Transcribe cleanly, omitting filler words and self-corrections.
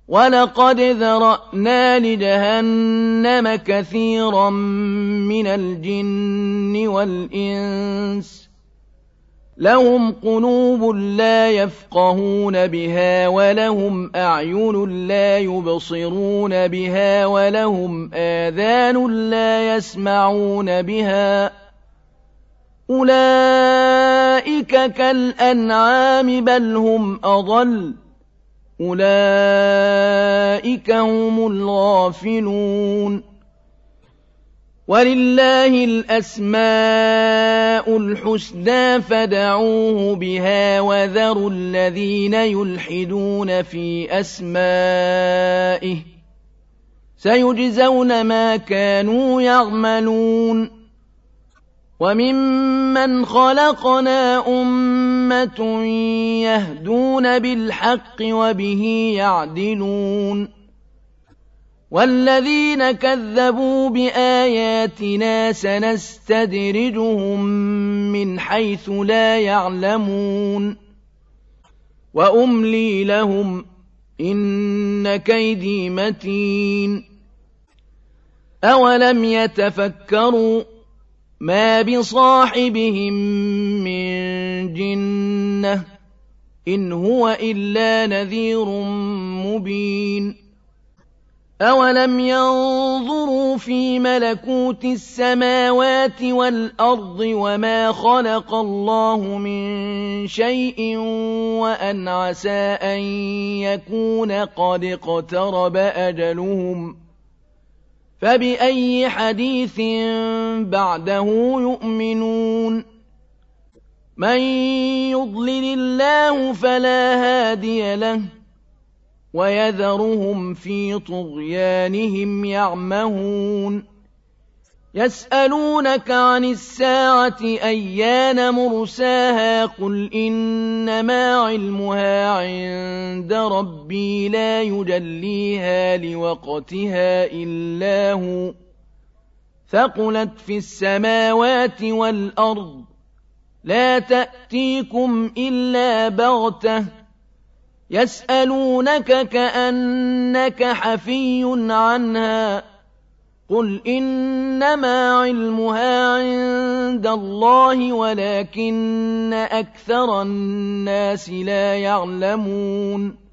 وَلَقَدْ ذَرَأْنَا لِجَهَنَّمَ كَثِيرًا مِنَ الْجِنِّ وَالْإِنسِ لَهُمْ قُلُوبٌ لَّا يَفْقَهُونَ بِهَا وَلَهُمْ أَعْيُنٌ لَّا يُبْصِرُونَ بِهَا وَلَهُمْ آذَانٌ لَّا يَسْمَعُونَ بِهَا ۚ أُولَٰئِكَ كَالْأَنْعَامِ بَلْ هُمْ أَضَلُّ ۚ أُولَٰئِكَ هُمُ الْغَافِلُونَ. وَلِلَّهِ الْأَسْمَاءُ الْحُسْنَىٰ فَادْعُوهُ بِهَا وَذَرُوا الَّذِينَ يُلْحِدُونَ فِي أَسْمَائِهِ ۚ سَيُجْزَوْنَ مَا كَانُوا يَعْمَلُونَ. وَمِمَّنْ خَلَقْنَا أُمَّةٌ يَهْدُونَ بِالْحَقِّ وَبِهِ يَعْدِلُونَ وَالَّذِينَ كَذَّبُوا بِآيَاتِنَا سَنَسْتَدْرِجُهُم مِّنْ حَيْثُ لَا يَعْلَمُونَ وَأُمْلِي لَهُمْ ۚ إِنَّ كَيْدِي مَتِينٌ. أَوَلَمْ يَتَفَكَّرُوا مَا بِصَاحِبِهِم مِّن جِنَّةٍ ۚ إِنْ هُوَ إِلَّا نَذِيرٌ مُّبِينٌ. أَوَلَمْ يَنظُرُوا فِي مَلَكُوتِ السَّمَاوَاتِ وَالْأَرْضِ وَمَا خَلَقَ اللَّهُ مِن شَيْءٍ وَأَنْ عَسَىٰ أَن يَكُونَ قَدِ اقْتَرَبَ أَجَلُهُمْ ۖ فَبِأَيِّ حَدِيثٍ بَعْدَهُ يُؤْمِنُونَ. مَن يُضْلِلِ اللَّهُ فَلَا هَادِيَ لَهُ وَيَذَرُهُمْ فِي طُغْيَانِهِمْ يَعْمَهُونَ. يَسْأَلُونَكَ عَنِ السَّاعَةِ أَيَّانَ مُرْسَاهَا ۖ قُلْ إِنَّمَا عِلْمُهَا عِندَ رَبِّي لَا يُجَلِّيهَا لِوَقْتِهَا إِلَّا هُوَ ثَقُلَتْ فِي السَّمَاوَاتِ وَالْأَرْضِ لَا تَأْتِيكُمْ إِلَّا بَغْتَةً يَسْأَلُونَكَ كَأَنَّكَ حَفِيٌّ عَنْهَا ۖ قُلْ إِنَّمَا عِلْمُهَا عِندَ اللَّهِ وَلَٰكِنَّ أَكْثَرَ النَّاسِ لَا يَعْلَمُونَ